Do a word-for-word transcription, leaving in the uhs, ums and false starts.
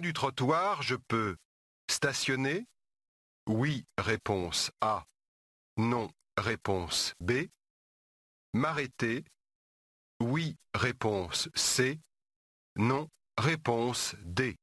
du trottoir, je peux stationner? Oui, réponse A. Non, réponse B. M'arrêter? Oui, réponse C. Non, réponse D.